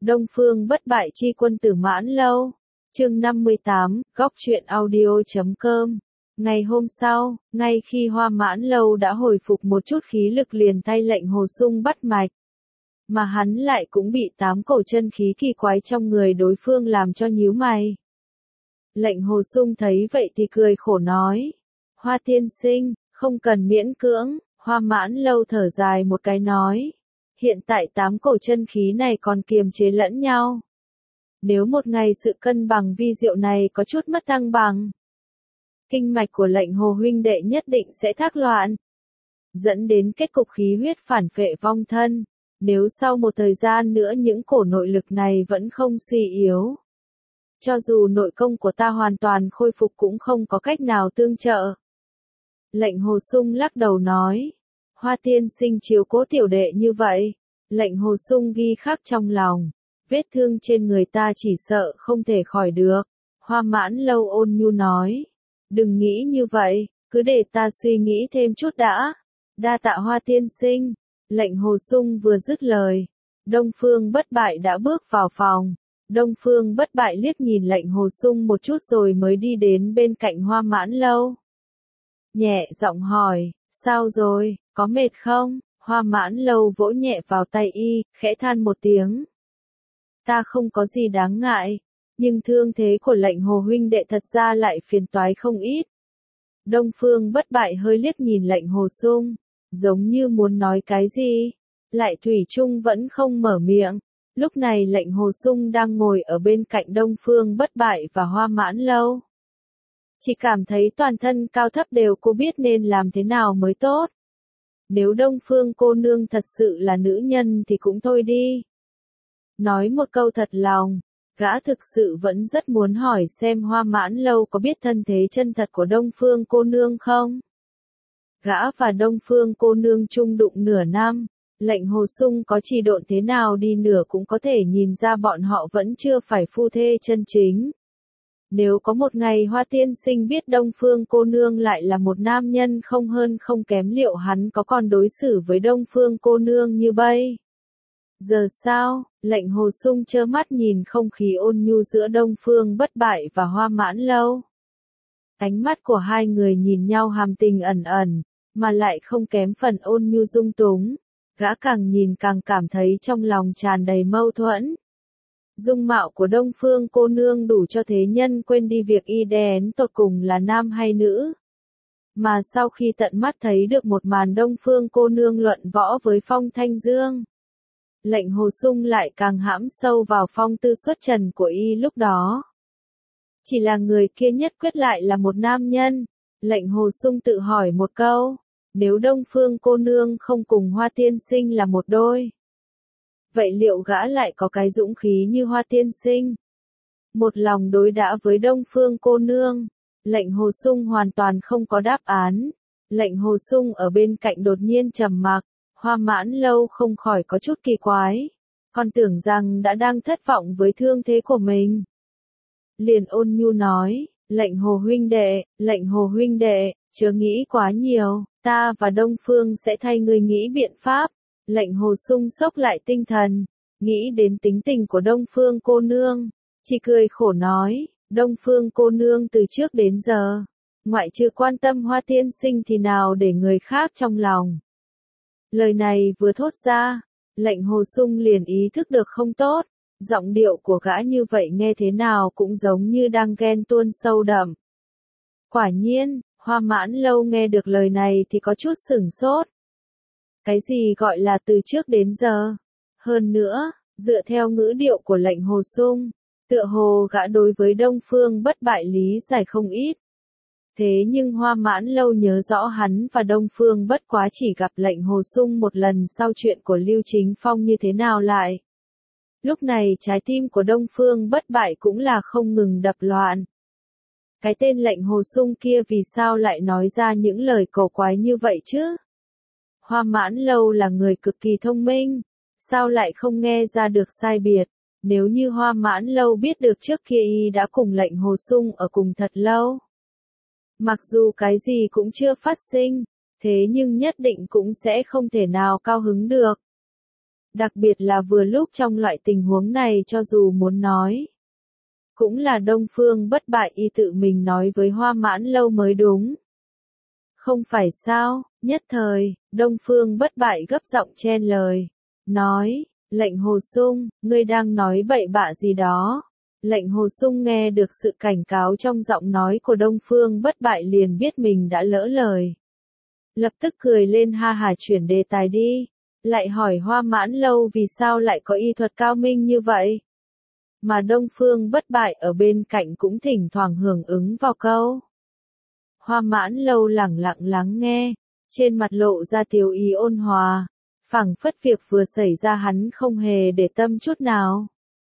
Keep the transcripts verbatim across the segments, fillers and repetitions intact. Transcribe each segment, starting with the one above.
Đông Phương bất bại chi quân tử Mãn Lâu. Chương năm mươi tám, góc truyện audio chấm com. Ngày hôm sau, ngay khi Hoa Mãn Lâu đã hồi phục một chút khí lực liền tay lệnh Hồ Sung bắt mạch. Mà hắn lại cũng bị tám cổ chân khí kỳ quái trong người đối phương làm cho nhíu mày. Lệnh Hồ Sung thấy vậy thì cười khổ nói. Hoa tiên sinh, không cần miễn cưỡng. Hoa Mãn Lâu thở dài một cái nói. Hiện tại tám cổ chân khí này còn kiềm chế lẫn nhau. Nếu một ngày sự cân bằng vi diệu này có chút mất thăng bằng, kinh mạch của lệnh Hồ huynh đệ nhất định sẽ thác loạn, dẫn đến kết cục khí huyết phản phệ vong thân. Nếu sau một thời gian nữa những cổ nội lực này vẫn không suy yếu, cho dù nội công của ta hoàn toàn khôi phục cũng không có cách nào tương trợ. Lệnh Hồ Sung lắc đầu nói. Hoa tiên sinh chiếu cố tiểu đệ như vậy. Lệnh Hồ Sung ghi khắc trong lòng. Vết thương trên người ta chỉ sợ không thể khỏi được. Hoa Mãn Lâu ôn nhu nói. Đừng nghĩ như vậy, cứ để ta suy nghĩ thêm chút đã. Đa tạ Hoa tiên sinh. Lệnh Hồ Sung vừa dứt lời. Đông Phương bất bại đã bước vào phòng. Đông Phương bất bại liếc nhìn lệnh Hồ Sung một chút rồi mới đi đến bên cạnh Hoa Mãn Lâu. Nhẹ giọng hỏi, sao rồi, có mệt không? Hoa Mãn Lâu vỗ nhẹ vào tay y, khẽ than một tiếng. Ta không có gì đáng ngại, nhưng thương thế của lệnh Hồ huynh đệ thật ra lại phiền toái không ít. Đông Phương bất bại hơi liếc nhìn lệnh Hồ Sung, giống như muốn nói cái gì, lại thủy chung vẫn không mở miệng. Lúc này lệnh Hồ Sung đang ngồi ở bên cạnh Đông Phương bất bại và Hoa Mãn Lâu. Chỉ cảm thấy toàn thân cao thấp đều cô biết nên làm thế nào mới tốt. Nếu Đông Phương cô nương thật sự là nữ nhân thì cũng thôi đi. Nói một câu thật lòng, gã thực sự vẫn rất muốn hỏi xem Hoa Mãn Lâu có biết thân thế chân thật của Đông Phương cô nương không? Gã và Đông Phương cô nương chung đụng nửa năm, lệnh Hồ Sung có trì độn thế nào đi nửa cũng có thể nhìn ra bọn họ vẫn chưa phải phu thê chân chính. Nếu có một ngày Hoa tiên sinh biết Đông Phương cô nương lại là một nam nhân không hơn không kém, liệu hắn có còn đối xử với Đông Phương cô nương như bây giờ sao? Lệnh Hồ Sung trơ mắt nhìn không khí ôn nhu giữa Đông Phương bất bại và Hoa Mãn Lâu. Ánh mắt của hai người nhìn nhau hàm tình ẩn ẩn, mà lại không kém phần ôn nhu dung túng. Gã càng nhìn càng cảm thấy trong lòng tràn đầy mâu thuẫn. Dung mạo của Đông Phương cô nương đủ cho thế nhân quên đi việc y đen tột cùng là nam hay nữ. Mà sau khi tận mắt thấy được một màn Đông Phương cô nương luận võ với Phong Thanh Dương, lệnh Hồ Sung lại càng hãm sâu vào phong tư xuất trần của y lúc đó. Chỉ là người kia nhất quyết lại là một nam nhân. Lệnh Hồ Sung tự hỏi một câu, nếu Đông Phương cô nương không cùng Hoa tiên sinh là một đôi, vậy liệu gã lại có cái dũng khí như Hoa tiên sinh? Một lòng đối đãi với Đông Phương cô nương, lệnh Hồ Sung hoàn toàn không có đáp án. Lệnh Hồ Sung ở bên cạnh đột nhiên trầm mặc, Hoa Mãn Lâu không khỏi có chút kỳ quái, còn tưởng rằng đã đang thất vọng với thương thế của mình. Liền ôn nhu nói, lệnh Hồ huynh đệ, lệnh Hồ huynh đệ, chớ nghĩ quá nhiều, ta và Đông Phương sẽ thay người nghĩ biện pháp. Lệnh Hồ Sung sốc lại tinh thần, nghĩ đến tính tình của Đông Phương cô nương, chỉ cười khổ nói, Đông Phương cô nương từ trước đến giờ, ngoại trừ quan tâm Hoa tiên sinh thì nào để người khác trong lòng. Lời này vừa thốt ra, lệnh Hồ Sung liền ý thức được không tốt, giọng điệu của gã như vậy nghe thế nào cũng giống như đang ghen tuông sâu đậm. Quả nhiên, Hoa Mãn Lâu nghe được lời này thì có chút sửng sốt. Cái gì gọi là từ trước đến giờ? Hơn nữa, dựa theo ngữ điệu của lệnh Hồ Sung, tựa hồ gã đối với Đông Phương bất bại lý giải không ít. Thế nhưng Hoa Mãn Lâu nhớ rõ hắn và Đông Phương bất quá chỉ gặp lệnh Hồ Sung một lần sau chuyện của Lưu Chính Phong như thế nào lại. Lúc này trái tim của Đông Phương bất bại cũng là không ngừng đập loạn. Cái tên lệnh Hồ Sung kia vì sao lại nói ra những lời cổ quái như vậy chứ? Hoa Mãn Lâu là người cực kỳ thông minh, sao lại không nghe ra được sai biệt? Nếu như Hoa Mãn Lâu biết được trước kia y đã cùng lệnh Hồ Sung ở cùng thật lâu, mặc dù cái gì cũng chưa phát sinh, thế nhưng nhất định cũng sẽ không thể nào cao hứng được. Đặc biệt là vừa lúc trong loại tình huống này cho dù muốn nói. Cũng là Đông Phương Bất Bại y tự mình nói với Hoa Mãn Lâu mới đúng. Không phải sao, nhất thời, Đông Phương Bất Bại gấp giọng chen lời. Nói, Lệnh Hồ Sung, ngươi đang nói bậy bạ gì đó. Lệnh Hồ Sung nghe được sự cảnh cáo trong giọng nói của Đông Phương Bất Bại liền biết mình đã lỡ lời. Lập tức cười lên ha hả chuyển đề tài đi. Lại hỏi Hoa Mãn Lâu vì sao lại có y thuật cao minh như vậy. Mà Đông Phương Bất Bại ở bên cạnh cũng thỉnh thoảng hưởng ứng vào câu. Hoa Mãn Lâu lẳng lặng lắng nghe, trên mặt lộ ra tiếu ý ôn hòa, phảng phất việc vừa xảy ra hắn không hề để tâm chút nào.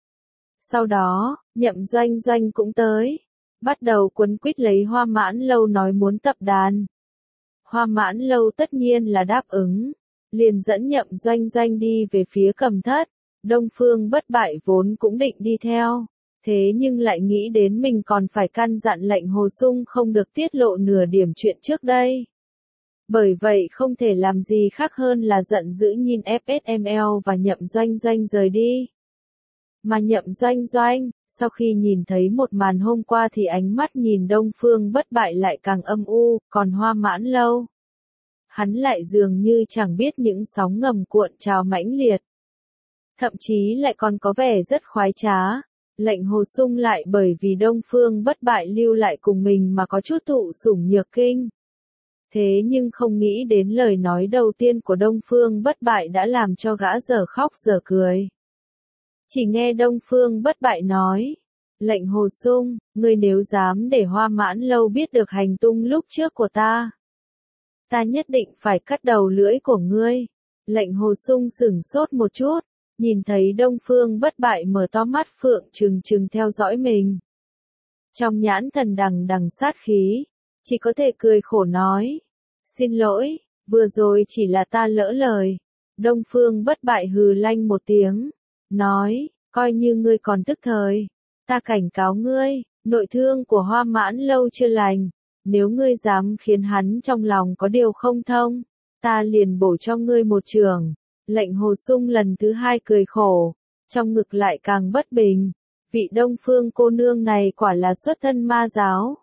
Sau đó, Nhậm Doanh Doanh cũng tới, bắt đầu quấn quýt lấy Hoa Mãn Lâu nói muốn tập đàn. Hoa Mãn Lâu tất nhiên là đáp ứng, liền dẫn Nhậm Doanh Doanh đi về phía Cầm Thất. Đông Phương Bất Bại vốn cũng định đi theo, thế nhưng lại nghĩ đến mình còn phải căn dặn Lệnh Hồ Sung không được tiết lộ nửa điểm chuyện trước đây. Bởi vậy không thể làm gì khác hơn là giận dữ nhìn ép ét em lờ và Nhậm Doanh Doanh rời đi. Mà Nhậm Doanh Doanh, sau khi nhìn thấy một màn hôm qua thì ánh mắt nhìn Đông Phương Bất Bại lại càng âm u, còn Hoa Mãn Lâu. Hắn lại dường như chẳng biết những sóng ngầm cuộn trào mãnh liệt. Thậm chí lại còn có vẻ rất khoái trá. Lệnh Hồ Sung lại bởi vì Đông Phương Bất Bại lưu lại cùng mình mà có chút thụ sủng nhược kinh. Thế nhưng không nghĩ đến lời nói đầu tiên của Đông Phương Bất Bại đã làm cho gã dở khóc dở cười. Chỉ nghe Đông Phương Bất Bại nói, Lệnh Hồ Sung, ngươi nếu dám để Hoa Mãn Lâu biết được hành tung lúc trước của ta, ta nhất định phải cắt đầu lưỡi của ngươi. Lệnh Hồ Sung sửng sốt một chút, nhìn thấy Đông Phương Bất Bại mở to mắt phượng trừng trừng theo dõi mình. Trong nhãn thần đằng đằng sát khí, chỉ có thể cười khổ nói, xin lỗi, vừa rồi chỉ là ta lỡ lời. Đông Phương Bất Bại hừ lanh một tiếng, nói, coi như ngươi còn tức thời, ta cảnh cáo ngươi, nội thương của Hoa Mãn Lâu chưa lành, nếu ngươi dám khiến hắn trong lòng có điều không thông, ta liền bổ cho ngươi một chưởng. Lệnh Hồ Sung lần thứ hai cười khổ, trong ngực lại càng bất bình, vị Đông Phương cô nương này quả là xuất thân ma giáo.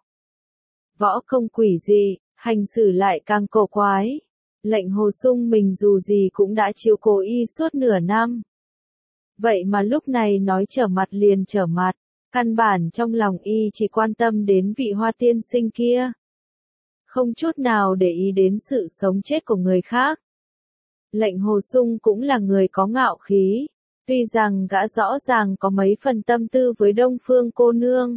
Võ công quỷ dị, hành xử lại càng cổ quái. Lệnh Hồ Sung mình dù gì cũng đã chiếu cố y suốt nửa năm. Vậy mà lúc này nói trở mặt liền trở mặt, căn bản trong lòng y chỉ quan tâm đến vị Hoa tiên sinh kia. Không chút nào để ý đến sự sống chết của người khác. Lệnh Hồ Sung cũng là người có ngạo khí, tuy rằng gã rõ ràng có mấy phần tâm tư với Đông Phương cô nương,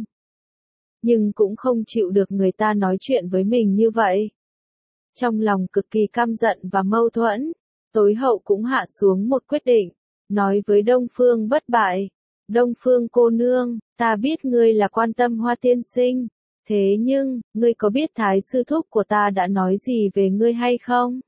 nhưng cũng không chịu được người ta nói chuyện với mình như vậy. Trong lòng cực kỳ căm giận và mâu thuẫn, tối hậu cũng hạ xuống một quyết định, nói với Đông Phương Bất Bại, Đông Phương cô nương, ta biết ngươi là quan tâm Hoa tiên sinh, thế nhưng, ngươi có biết Thái sư thúc của ta đã nói gì về ngươi hay không?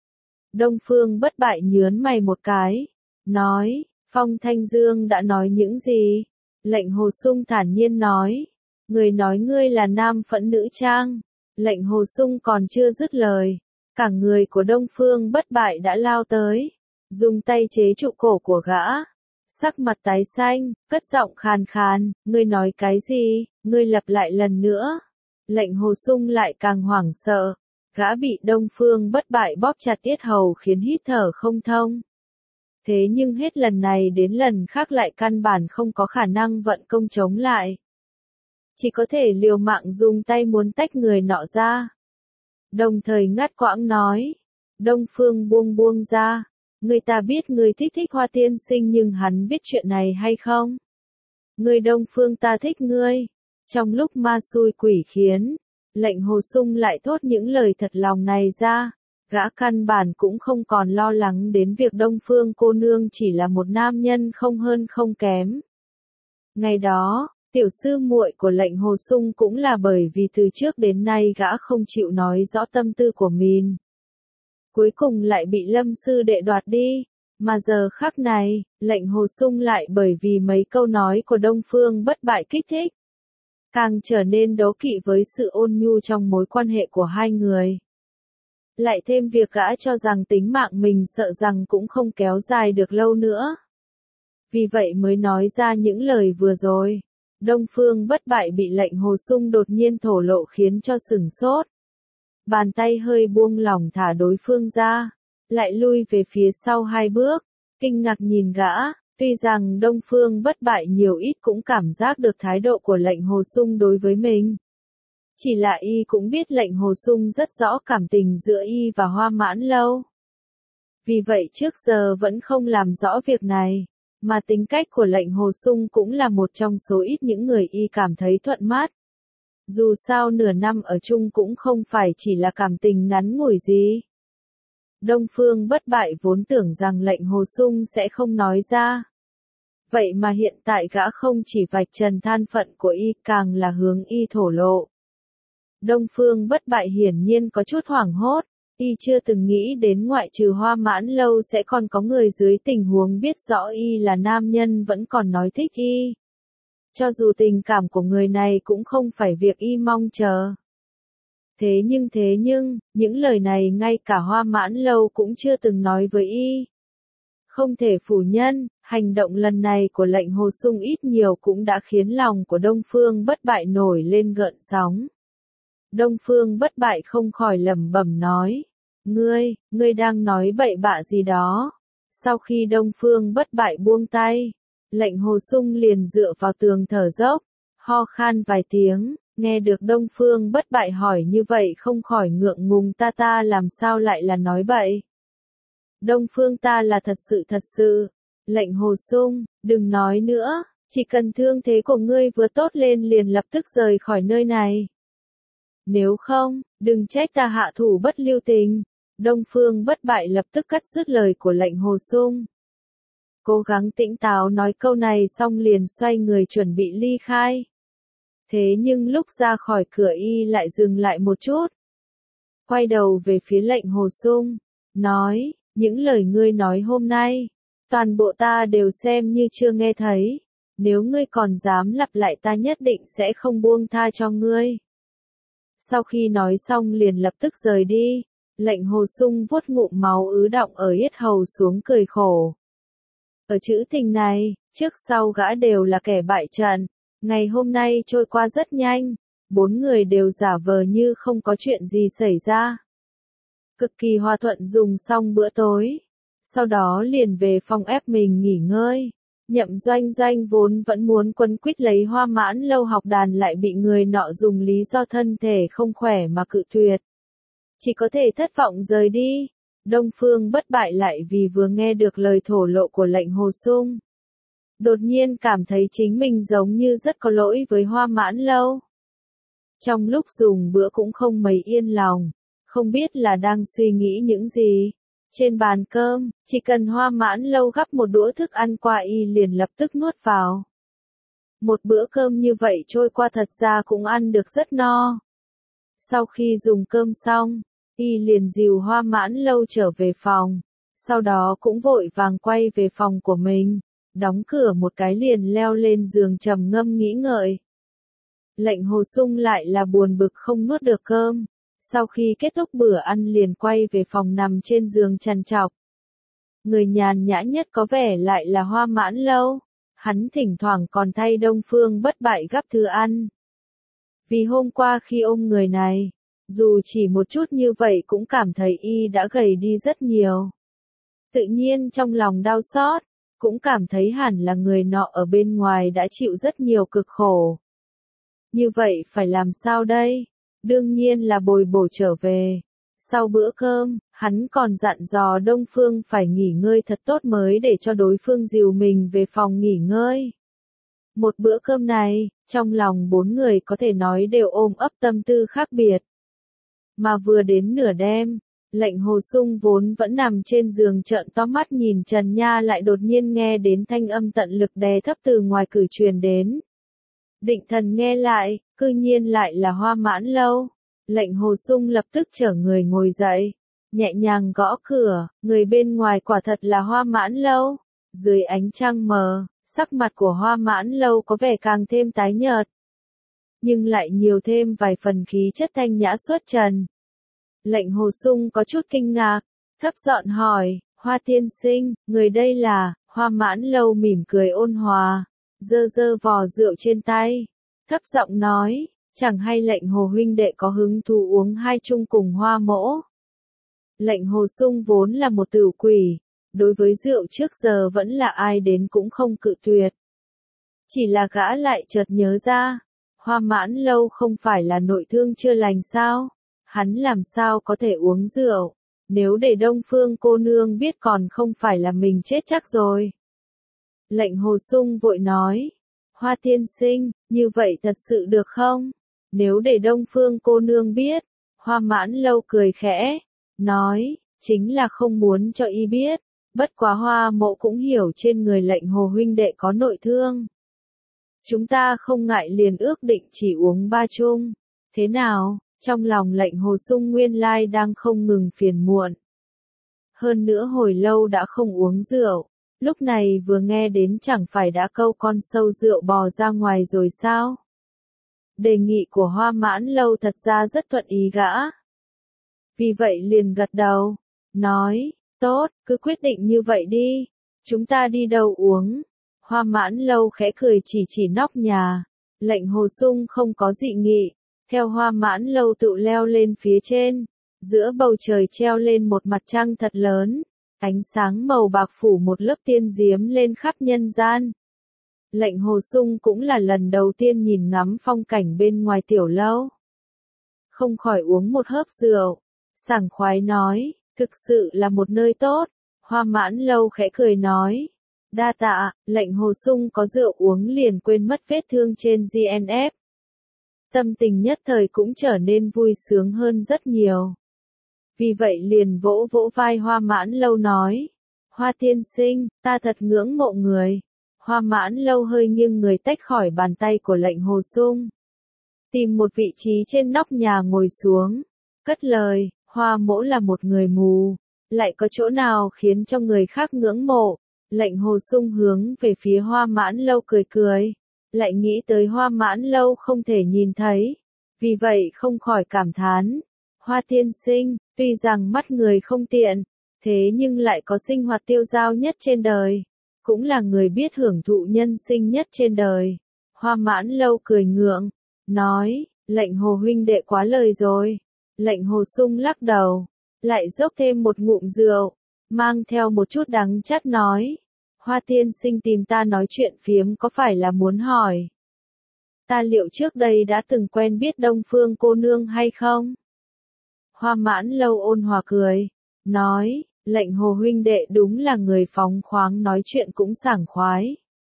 Đông Phương Bất Bại nhớn mày một cái, nói, Phong Thanh Dương đã nói những gì? Lệnh Hồ Sung thản nhiên nói, người nói ngươi là nam phẫn nữ trang. Lệnh Hồ Sung còn chưa dứt lời, cả người của Đông Phương Bất Bại đã lao tới, dùng tay chế trụ cổ của gã, sắc mặt tái xanh, cất giọng khàn khàn, ngươi nói cái gì, ngươi lặp lại lần nữa. Lệnh Hồ Sung lại càng hoảng sợ, gã bị Đông Phương Bất Bại bóp chặt yết hầu khiến hít thở không thông. Thế nhưng hết lần này đến lần khác lại căn bản không có khả năng vận công chống lại. Chỉ có thể liều mạng dùng tay muốn tách người nọ ra. Đồng thời ngắt quãng nói, Đông Phương buông buông ra, người ta biết người thích thích Hoa tiên sinh nhưng hắn biết chuyện này hay không? Người Đông Phương ta thích ngươi. Trong lúc ma xui quỷ khiến, Lệnh Hồ Sung lại thốt những lời thật lòng này ra, gã căn bản cũng không còn lo lắng đến việc Đông Phương cô nương chỉ là một nam nhân không hơn không kém. Ngày đó, tiểu sư muội của Lệnh Hồ Sung cũng là bởi vì từ trước đến nay gã không chịu nói rõ tâm tư của mình. Cuối cùng lại bị Lâm sư đệ đoạt đi, mà giờ khắc này, Lệnh Hồ Sung lại bởi vì mấy câu nói của Đông Phương Bất Bại kích thích, càng trở nên đố kỵ với sự ôn nhu trong mối quan hệ của hai người. Lại thêm việc gã cho rằng tính mạng mình sợ rằng cũng không kéo dài được lâu nữa. Vì vậy mới nói ra những lời vừa rồi. Đông Phương Bất Bại bị lệnh Hồ Sung đột nhiên thổ lộ khiến cho sửng sốt. Bàn tay hơi buông lỏng thả đối phương ra, lại lui về phía sau hai bước, kinh ngạc nhìn gã, tuy rằng Đông Phương Bất Bại nhiều ít cũng cảm giác được thái độ của lệnh Hồ Sung đối với mình. Chỉ là y cũng biết lệnh Hồ Sung rất rõ cảm tình giữa y và Hoa Mãn Lâu. Vì vậy trước giờ vẫn không làm rõ việc này, mà tính cách của lệnh Hồ Sung cũng là một trong số ít những người y cảm thấy thuận mắt. Dù sao nửa năm ở chung cũng không phải chỉ là cảm tình ngắn ngủi gì. Đông Phương Bất Bại vốn tưởng rằng lệnh Hồ Sung sẽ không nói ra. Vậy mà hiện tại gã không chỉ vạch trần than phận của y càng là hướng y thổ lộ. Đông Phương Bất Bại hiển nhiên có chút hoảng hốt, y chưa từng nghĩ đến ngoại trừ Hoa Mãn Lâu sẽ còn có người dưới tình huống biết rõ y là nam nhân vẫn còn nói thích y. Cho dù tình cảm của người này cũng không phải việc y mong chờ. Thế nhưng thế nhưng, những lời này ngay cả Hoa Mãn Lâu cũng chưa từng nói với y. Không thể phủ nhận, hành động lần này của lệnh Hồ Sung ít nhiều cũng đã khiến lòng của Đông Phương Bất Bại nổi lên gợn sóng. Đông Phương Bất Bại không khỏi lẩm bẩm nói, ngươi, ngươi đang nói bậy bạ gì đó. Sau khi Đông Phương Bất Bại buông tay, lệnh Hồ Sung liền dựa vào tường thở dốc, ho khan vài tiếng, nghe được Đông Phương Bất Bại hỏi như vậy không khỏi ngượng ngùng, ta ta làm sao lại là nói bậy. Đông Phương ta là thật sự thật sự. Lệnh Hồ Sung, đừng nói nữa, chỉ cần thương thế của ngươi vừa tốt lên liền lập tức rời khỏi nơi này. Nếu không, đừng trách ta hạ thủ bất lưu tình. Đông Phương Bất Bại lập tức cắt dứt lời của lệnh Hồ Sung. Cố gắng tỉnh táo nói câu này xong liền xoay người chuẩn bị ly khai. Thế nhưng lúc ra khỏi cửa y lại dừng lại một chút. Quay đầu về phía lệnh Hồ Sung, nói, những lời ngươi nói hôm nay, toàn bộ ta đều xem như chưa nghe thấy. Nếu ngươi còn dám lặp lại ta nhất định sẽ không buông tha cho ngươi. Sau khi nói xong liền lập tức rời đi, lệnh Hồ Sung vuốt ngụm máu ứ đọng ở yết hầu xuống cười khổ. Ở chữ tình này, trước sau gã đều là kẻ bại trận. Ngày hôm nay trôi qua rất nhanh, bốn người đều giả vờ như không có chuyện gì xảy ra. Cực kỳ hòa thuận dùng xong bữa tối, sau đó liền về phòng ép mình nghỉ ngơi. Nhậm Doanh Doanh vốn vẫn muốn quấn quýt lấy Hoa Mãn Lâu học đàn lại bị người nọ dùng lý do thân thể không khỏe mà cự tuyệt. Chỉ có thể thất vọng rời đi. Đông Phương Bất Bại lại vì vừa nghe được lời thổ lộ của lệnh Hồ Sung. Đột nhiên cảm thấy chính mình giống như rất có lỗi với Hoa Mãn Lâu. Trong lúc dùng bữa cũng không mấy yên lòng, không biết là đang suy nghĩ những gì. Trên bàn cơm, chỉ cần Hoa Mãn Lâu gắp một đũa thức ăn qua y liền lập tức nuốt vào. Một bữa cơm như vậy trôi qua thật ra cũng ăn được rất no. Sau khi dùng cơm xong, y liền dìu Hoa Mãn Lâu trở về phòng, sau đó cũng vội vàng quay về phòng của mình, đóng cửa một cái liền leo lên giường trầm ngâm nghĩ ngợi. Lệnh Hồ Sung lại là buồn bực không nuốt được cơm. Sau khi kết thúc bữa ăn liền quay về phòng nằm trên giường trằn trọc. Người nhàn nhã nhất có vẻ lại là Hoa Mãn Lâu. Hắn thỉnh thoảng còn thay Đông Phương Bất Bại gắp thứ ăn. Vì hôm qua khi ôm người này, dù chỉ một chút như vậy cũng cảm thấy y đã gầy đi rất nhiều. Tự nhiên trong lòng đau xót, cũng cảm thấy hẳn là người nọ ở bên ngoài đã chịu rất nhiều cực khổ. Như vậy phải làm sao đây? Đương nhiên là bồi bổ trở về. Sau bữa cơm, hắn còn dặn dò Đông Phương phải nghỉ ngơi thật tốt mới để cho đối phương dìu mình về phòng nghỉ ngơi. Một bữa cơm này, trong lòng bốn người có thể nói đều ôm ấp tâm tư khác biệt. Mà vừa đến nửa đêm, lệnh Hồ Sung vốn vẫn nằm trên giường trợn to mắt nhìn trần nha lại đột nhiên nghe đến thanh âm tận lực đè thấp từ ngoài cửa truyền đến. Định thần nghe lại, cư nhiên lại là Hoa Mãn Lâu. Lệnh Hồ Sung lập tức chở người ngồi dậy, nhẹ nhàng gõ cửa, người bên ngoài quả thật là Hoa Mãn Lâu. Dưới ánh trăng mờ, sắc mặt của Hoa Mãn Lâu có vẻ càng thêm tái nhợt, nhưng lại nhiều thêm vài phần khí chất thanh nhã xuất trần. Lệnh Hồ Sung có chút kinh ngạc, thấp giọng hỏi, Hoa tiên sinh, người đây là, Hoa Mãn Lâu mỉm cười ôn hòa, dơ dơ vò rượu trên tay, thấp giọng nói, chẳng hay lệnh Hồ huynh đệ có hứng thú uống hai chung cùng Hoa mỗ. Lệnh Hồ Sung vốn là một tửu quỷ, đối với rượu trước giờ vẫn là ai đến cũng không cự tuyệt. Chỉ là gã lại chợt nhớ ra, Hoa Mãn Lâu không phải là nội thương chưa lành sao, hắn làm sao có thể uống rượu, nếu để Đông Phương cô nương biết còn không phải là mình chết chắc rồi. Lệnh Hồ Sung vội nói, Hoa tiên sinh, như vậy thật sự được không? Nếu để Đông Phương cô nương biết, Hoa Mãn Lâu cười khẽ, nói, chính là không muốn cho y biết, bất quá Hoa mộ cũng hiểu trên người lệnh Hồ huynh đệ có nội thương. Chúng ta không ngại liền ước định chỉ uống ba chung, thế nào? Trong lòng lệnh Hồ Sung nguyên lai đang không ngừng phiền muộn. Hơn nữa hồi lâu đã không uống rượu, lúc này vừa nghe đến chẳng phải đã câu con sâu rượu bò ra ngoài rồi sao? Đề nghị của Hoa Mãn Lâu thật ra rất thuận ý gã. Vì vậy liền gật đầu, nói, tốt, cứ quyết định như vậy đi, chúng ta đi đâu uống? Hoa Mãn Lâu khẽ cười chỉ chỉ nóc nhà, lệnh Hồ Sung không có dị nghị, theo Hoa Mãn Lâu tự leo lên phía trên, giữa bầu trời treo lên một mặt trăng thật lớn, ánh sáng màu bạc phủ một lớp tiên diếm lên khắp nhân gian. Lệnh Hồ Sung cũng là lần đầu tiên nhìn ngắm phong cảnh bên ngoài tiểu lâu. Không khỏi uống một hớp rượu, sảng khoái nói, thực sự là một nơi tốt. Hoa Mãn Lâu khẽ cười nói, đa tạ. Lệnh Hồ Sung có rượu uống liền quên mất vết thương trên giê en ép. Tâm tình nhất thời cũng trở nên vui sướng hơn rất nhiều. Vì vậy liền vỗ vỗ vai Hoa Mãn Lâu nói, Hoa tiên sinh, ta thật ngưỡng mộ người. Hoa Mãn Lâu hơi nghiêng người tách khỏi bàn tay của lệnh Hồ Sung, tìm một vị trí trên nóc nhà ngồi xuống, cất lời, Hoa mỗ là một người mù, lại có chỗ nào khiến cho người khác ngưỡng mộ. Lệnh Hồ Sung hướng về phía Hoa Mãn Lâu cười cười, lại nghĩ tới Hoa Mãn Lâu không thể nhìn thấy, vì vậy không khỏi cảm thán, Hoa tiên sinh, tuy rằng mắt người không tiện, thế nhưng lại có sinh hoạt tiêu dao nhất trên đời, cũng là người biết hưởng thụ nhân sinh nhất trên đời. Hoa Mãn Lâu cười ngượng, nói, lệnh Hồ huynh đệ quá lời rồi. Lệnh Hồ Sung lắc đầu, lại dốc thêm một ngụm rượu, mang theo một chút đắng chát nói, Hoa tiên sinh tìm ta nói chuyện phiếm có phải là muốn hỏi, ta liệu trước đây đã từng quen biết Đông Phương cô nương hay không? Hoa Mãn Lâu ôn hòa cười, nói, lệnh Hồ huynh đệ đúng là người phóng khoáng, nói chuyện cũng sảng khoái.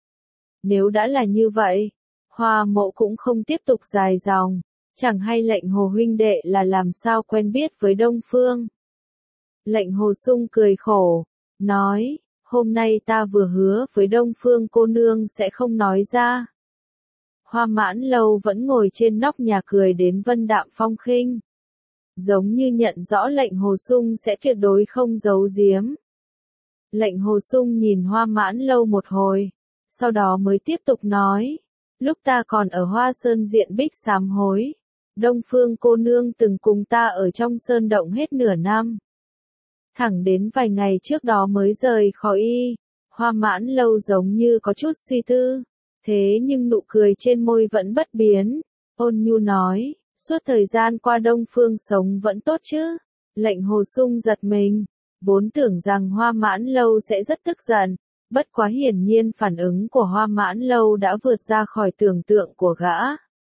Nếu đã là như vậy, Hoa mộ cũng không tiếp tục dài dòng, chẳng hay lệnh Hồ huynh đệ là làm sao quen biết với Đông Phương. Lệnh Hồ Sung cười khổ, nói, hôm nay ta vừa hứa với Đông Phương cô nương sẽ không nói ra. Hoa Mãn Lâu vẫn ngồi trên nóc nhà cười đến vân đạm phong khinh, giống như nhận rõ lệnh Hồ Sung sẽ tuyệt đối không giấu giếm. Lệnh Hồ Sung nhìn Hoa Mãn Lâu một hồi, sau đó mới tiếp tục nói, lúc ta còn ở Hoa Sơn diện bích sám hối, Đông Phương cô nương từng cùng ta ở trong sơn động hết nửa năm. Thẳng đến vài ngày trước đó mới rời khỏi y. Hoa Mãn Lâu giống như có chút suy tư, thế nhưng nụ cười trên môi vẫn bất biến, ôn nhu nói, suốt thời gian qua Đông Phương sống vẫn tốt chứ. Lệnh Hồ Sung giật mình, vốn tưởng rằng Hoa Mãn Lâu sẽ rất tức giận, bất quá hiển nhiên phản ứng của Hoa Mãn Lâu đã vượt ra khỏi tưởng tượng của gã.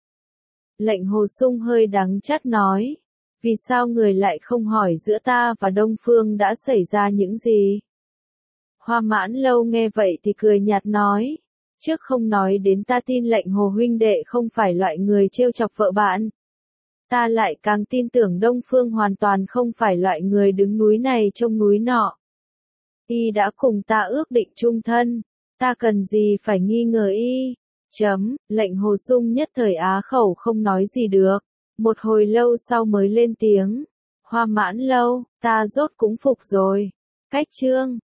Lệnh Hồ Sung hơi đắng chát nói, vì sao người lại không hỏi giữa ta và Đông Phương đã xảy ra những gì? Hoa Mãn Lâu nghe vậy thì cười nhạt nói, trước không nói đến ta tin lệnh Hồ huynh đệ không phải loại người trêu chọc vợ bạn. Ta lại càng tin tưởng Đông Phương hoàn toàn không phải loại người đứng núi này trông núi nọ. Y đã cùng ta ước định chung thân, ta cần gì phải nghi ngờ y. Chấm, lệnh Hồ Sung nhất thời á khẩu không nói gì được, một hồi lâu sau mới lên tiếng, Hoa Mãn Lâu, ta rốt cũng phục rồi. Cách chương